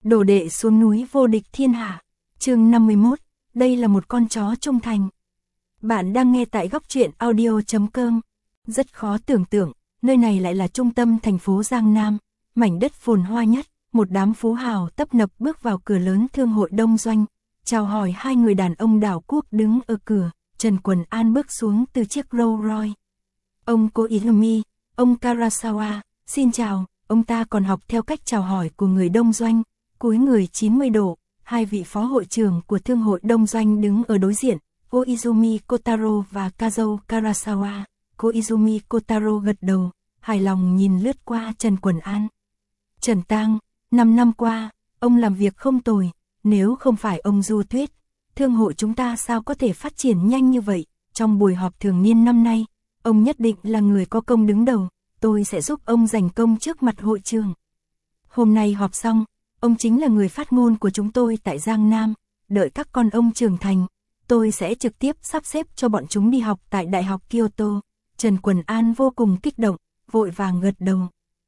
Đồ đệ xuống núi vô địch thiên hạ. Chương 51, đây là một con chó trung thành. Bạn đang nghe tại góc truyện audio.com. Rất khó tưởng tượng, nơi này lại là trung tâm thành phố Giang Nam, mảnh đất phồn hoa nhất. Một đám phú hào tấp nập bước vào cửa lớn thương hội đông doanh, chào hỏi hai người đàn ông đảo quốc đứng ở cửa. Trần Quần An bước xuống từ chiếc Rolls Royce. Ông Koizumi, ông Karasawa, xin chào. Ông ta còn học theo cách chào hỏi của người đông doanh, cúi người 90 độ. Hai vị phó hội trưởng của thương hội đông doanh đứng ở đối diện, Koizumi Kotaro và Kazuo Karasawa. Koizumi Kotaro gật đầu, hài lòng nhìn lướt qua Trần Quần An. Trần Tang, 5 năm qua, ông làm việc không tồi, nếu không phải ông Du Thuyết, thương hội chúng ta sao có thể phát triển nhanh như vậy. Trong buổi họp thường niên năm nay, ông nhất định là người có công đứng đầu, tôi sẽ giúp ông giành công trước mặt hội trường. Hôm nay họp xong, ông chính là người phát ngôn của chúng tôi tại Giang Nam, đợi các con ông trưởng thành, tôi sẽ trực tiếp sắp xếp cho bọn chúng đi học tại Đại học Kyoto. Trần Quần An vô cùng kích động, vội vàng gật đầu.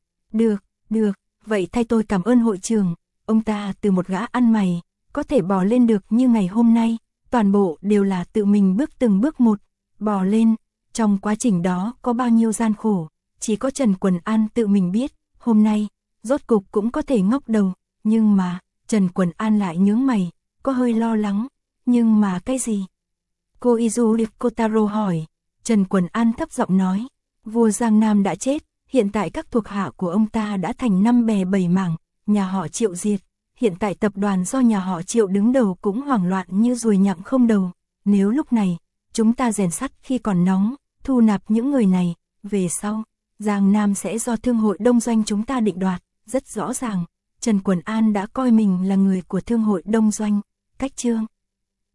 Được, vậy thay tôi cảm ơn hội trưởng. Ông ta từ một gã ăn mày, có thể bò lên được như ngày hôm nay, toàn bộ đều là tự mình bước từng bước một, bò lên. Trong quá trình đó có bao nhiêu gian khổ, chỉ có Trần Quần An tự mình biết. Hôm nay, rốt cục cũng có thể ngóc đầu, nhưng mà, Trần Quần An lại nhướng mày, có hơi lo lắng. Nhưng mà cái gì? Koizumi Kotaro hỏi. Trần Quần An thấp giọng nói, vua Giang Nam đã chết, hiện tại các thuộc hạ của ông ta đã thành 5 bè 7 mảng, nhà họ Triệu diệt, hiện tại tập đoàn do nhà họ Triệu đứng đầu cũng hoảng loạn như ruồi nhặng không đầu. Nếu lúc này, chúng ta rèn sắt khi còn nóng, thu nạp những người này, về sau, Giang Nam sẽ do thương hội đông doanh chúng ta định đoạt. Rất rõ ràng, Trần Quần An đã coi mình là người của thương hội đông doanh. Cách chương